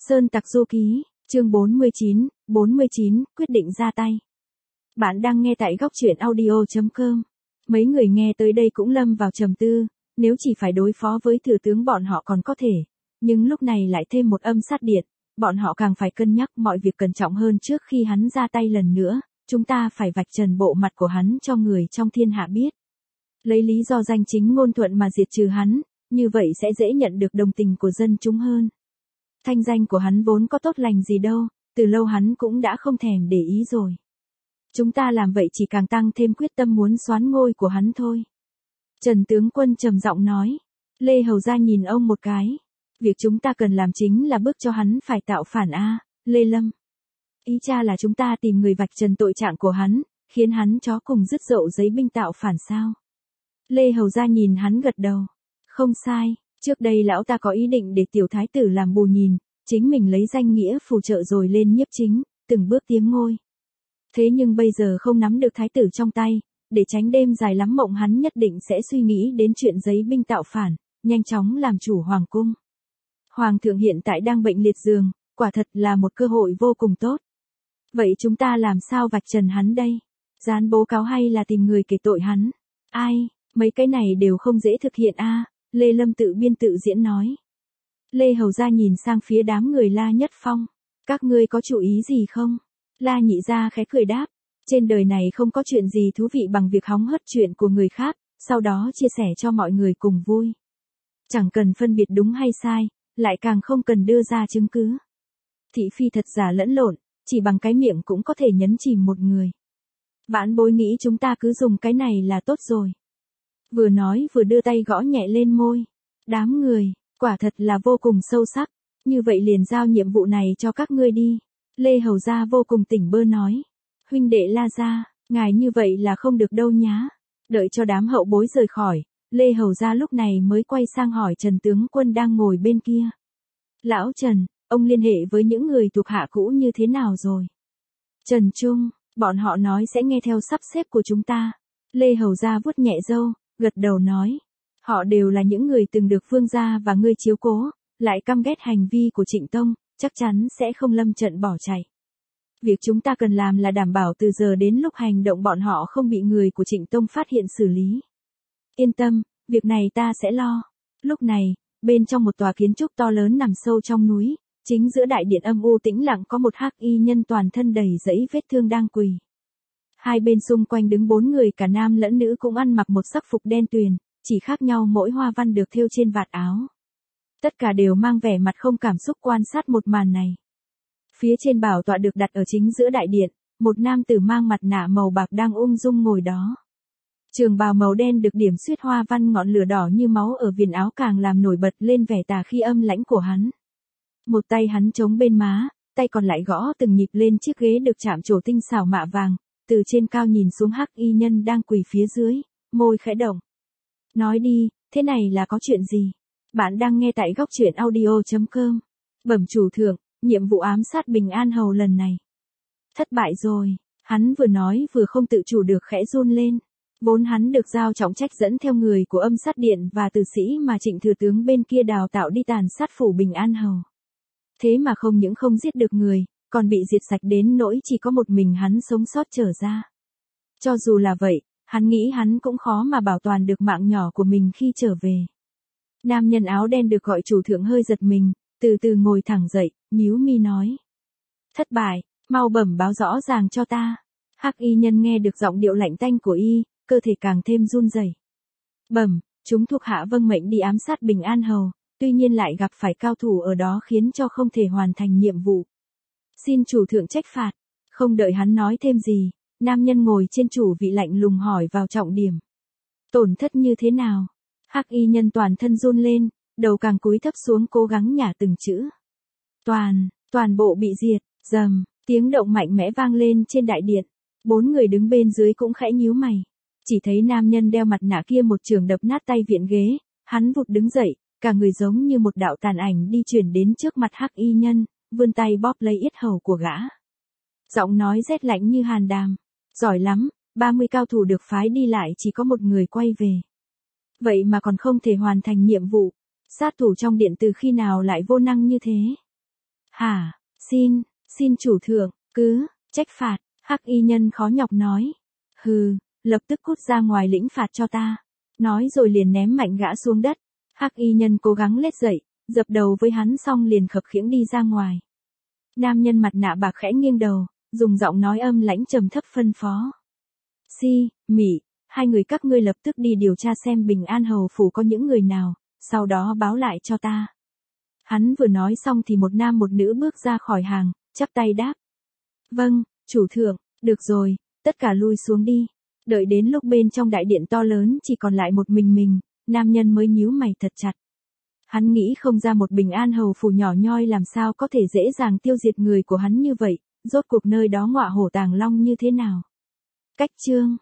Sơn Tặc Du Ký, chương 49, quyết định ra tay. Bạn đang nghe tại góc truyện audio.com. Mấy người nghe tới đây cũng lâm vào trầm tư, nếu chỉ phải đối phó với thừa tướng bọn họ còn có thể, nhưng lúc này lại thêm một âm sát điện, bọn họ càng phải cân nhắc mọi việc cẩn trọng hơn trước khi hắn ra tay lần nữa, chúng ta phải vạch trần bộ mặt của hắn cho người trong thiên hạ biết. Lấy lý do danh chính ngôn thuận mà diệt trừ hắn, như vậy sẽ dễ nhận được đồng tình của dân chúng hơn. Thanh danh của hắn vốn có tốt lành gì đâu, từ lâu hắn cũng đã không thèm để ý rồi. Chúng ta làm vậy chỉ càng tăng thêm quyết tâm muốn soán ngôi của hắn thôi. Trần tướng quân trầm giọng nói. Lê Hầu Gia nhìn ông một cái. Việc chúng ta cần làm chính là bước cho hắn phải tạo phản a, Lê Lâm. Ý cha là chúng ta tìm người vạch trần tội trạng của hắn, khiến hắn chó cùng dứt dậu giấy binh tạo phản sao. Lê Hầu Gia nhìn hắn gật đầu. Không sai. Trước đây lão ta có ý định để tiểu thái tử làm bù nhìn, chính mình lấy danh nghĩa phù trợ rồi lên nhiếp chính, từng bước tiến ngôi. Thế nhưng bây giờ không nắm được thái tử trong tay, để tránh đêm dài lắm mộng hắn nhất định sẽ suy nghĩ đến chuyện giấy binh tạo phản, nhanh chóng làm chủ hoàng cung. Hoàng thượng hiện tại đang bệnh liệt giường, quả thật là một cơ hội vô cùng tốt. Vậy chúng ta làm sao vạch trần hắn đây? Dán bố cáo hay là tìm người kể tội hắn? Ai, mấy cái này đều không dễ thực hiện a. Lê Lâm tự biên tự diễn nói. Lê Hầu Gia nhìn sang phía đám người La Nhất Phong. Các ngươi có chú ý gì không? La Nhị Gia khẽ cười đáp. Trên đời này không có chuyện gì thú vị bằng việc hóng hớt chuyện của người khác, sau đó chia sẻ cho mọi người cùng vui. Chẳng cần phân biệt đúng hay sai, lại càng không cần đưa ra chứng cứ. Thị phi thật giả lẫn lộn, chỉ bằng cái miệng cũng có thể nhấn chìm một người. Vãn Bối nghĩ chúng ta cứ dùng cái này là tốt rồi. Vừa nói vừa đưa tay gõ nhẹ lên môi. Đám người, quả thật là vô cùng sâu sắc. Như vậy liền giao nhiệm vụ này cho các ngươi đi. Lê Hầu Gia vô cùng tỉnh bơ nói. Huynh đệ La Gia, ngài như vậy là không được đâu nhá. Đợi cho đám hậu bối rời khỏi, Lê Hầu Gia lúc này mới quay sang hỏi Trần tướng quân đang ngồi bên kia. Lão Trần, ông liên hệ với những người thuộc hạ cũ như thế nào rồi? Trần Trung, bọn họ nói sẽ nghe theo sắp xếp của chúng ta. Lê Hầu Gia vuốt nhẹ râu, gật đầu nói. Họ đều là những người từng được vương gia và ngươi chiếu cố, lại căm ghét hành vi của Trịnh Tông, chắc chắn sẽ không lâm trận bỏ chạy. Việc chúng ta cần làm là đảm bảo từ giờ đến lúc hành động bọn họ không bị người của Trịnh Tông phát hiện xử lý. Yên tâm, việc này ta sẽ lo. Lúc này, bên trong một tòa kiến trúc to lớn nằm sâu trong núi, chính giữa đại điện âm u tĩnh lặng có một hắc y nhân toàn thân đầy dẫy vết thương đang quỳ. Hai bên xung quanh đứng 4 người cả nam lẫn nữ cũng ăn mặc một sắc phục đen tuyền, chỉ khác nhau mỗi hoa văn được thêu trên vạt áo. Tất cả đều mang vẻ mặt không cảm xúc quan sát một màn này. Phía trên bảo tọa được đặt ở chính giữa đại điện, một nam tử mang mặt nạ màu bạc đang ung dung ngồi đó. Trường bào màu đen được điểm xuyết hoa văn ngọn lửa đỏ như máu ở viền áo càng làm nổi bật lên vẻ tà khi âm lãnh của hắn. Một tay hắn chống bên má, tay còn lại gõ từng nhịp lên chiếc ghế được chạm trổ tinh xảo mạ vàng, từ trên cao nhìn xuống hắc y nhân đang quỳ phía dưới, môi khẽ động. Nói đi, thế này là có chuyện gì? Bạn đang nghe tại góc truyện audio.com. Bẩm chủ thượng, nhiệm vụ ám sát Bình An Hầu lần này thất bại rồi. Hắn vừa nói vừa không tự chủ được khẽ run lên. Vốn hắn được giao trọng trách dẫn theo người của âm sát điện và tử sĩ mà Trịnh thừa tướng bên kia đào tạo đi tàn sát phủ Bình An Hầu. Thế mà không những không giết được người, còn bị diệt sạch đến nỗi chỉ có một mình hắn sống sót trở ra. Cho dù là vậy, hắn nghĩ hắn cũng khó mà bảo toàn được mạng nhỏ của mình khi trở về. Nam nhân áo đen được gọi chủ thượng hơi giật mình, từ từ ngồi thẳng dậy, nhíu mi nói. Thất bại, mau bẩm báo rõ ràng cho ta. Hắc y nhân nghe được giọng điệu lạnh tanh của y, cơ thể càng thêm run rẩy. Bẩm, chúng thuộc hạ vâng mệnh đi ám sát Bình An Hầu, tuy nhiên lại gặp phải cao thủ ở đó khiến cho không thể hoàn thành nhiệm vụ. Xin chủ thượng trách phạt. Không đợi hắn nói thêm gì, nam nhân ngồi trên chủ vị lạnh lùng hỏi vào trọng điểm. Tổn thất như thế nào? Hắc y nhân toàn thân run lên, đầu càng cúi thấp xuống cố gắng nhả từng chữ. Toàn bộ bị diệt, rầm, tiếng động mạnh mẽ vang lên trên đại điện. 4 người đứng bên dưới cũng khẽ nhíu mày. Chỉ thấy nam nhân đeo mặt nạ kia một chưởng đập nát tay viện ghế, hắn vụt đứng dậy, cả người giống như một đạo tàn ảnh đi chuyển đến trước mặt hắc y nhân, vươn tay bóp lấy yết hầu của gã. Giọng nói rét lạnh như hàn đàm. Giỏi lắm, 30 cao thủ được phái đi lại chỉ có một người quay về. Vậy mà còn không thể hoàn thành nhiệm vụ. Sát thủ trong điện từ khi nào lại vô năng như thế? Hả, xin chủ thượng, cứ, trách phạt, hắc y nhân khó nhọc nói. Hừ, lập tức cút ra ngoài lĩnh phạt cho ta. Nói rồi liền ném mạnh gã xuống đất. Hắc y nhân cố gắng lết dậy, dập đầu với hắn xong liền khập khiễng đi ra ngoài. Nam nhân mặt nạ bạc khẽ nghiêng đầu, dùng giọng nói âm lãnh trầm thấp phân phó. Mị, hai người các ngươi lập tức đi điều tra xem Bình An Hầu phủ có những người nào, sau đó báo lại cho ta. Hắn vừa nói xong thì một nam một nữ bước ra khỏi hàng, chắp tay đáp. Vâng, chủ thượng, được rồi, tất cả lui xuống đi. Đợi đến lúc bên trong đại điện to lớn chỉ còn lại một mình, nam nhân mới nhíu mày thật chặt. Hắn nghĩ không ra một Bình An Hầu phủ nhỏ nhoi làm sao có thể dễ dàng tiêu diệt người của hắn như vậy, rốt cuộc nơi đó ngọa hổ tàng long như thế nào. Cách chương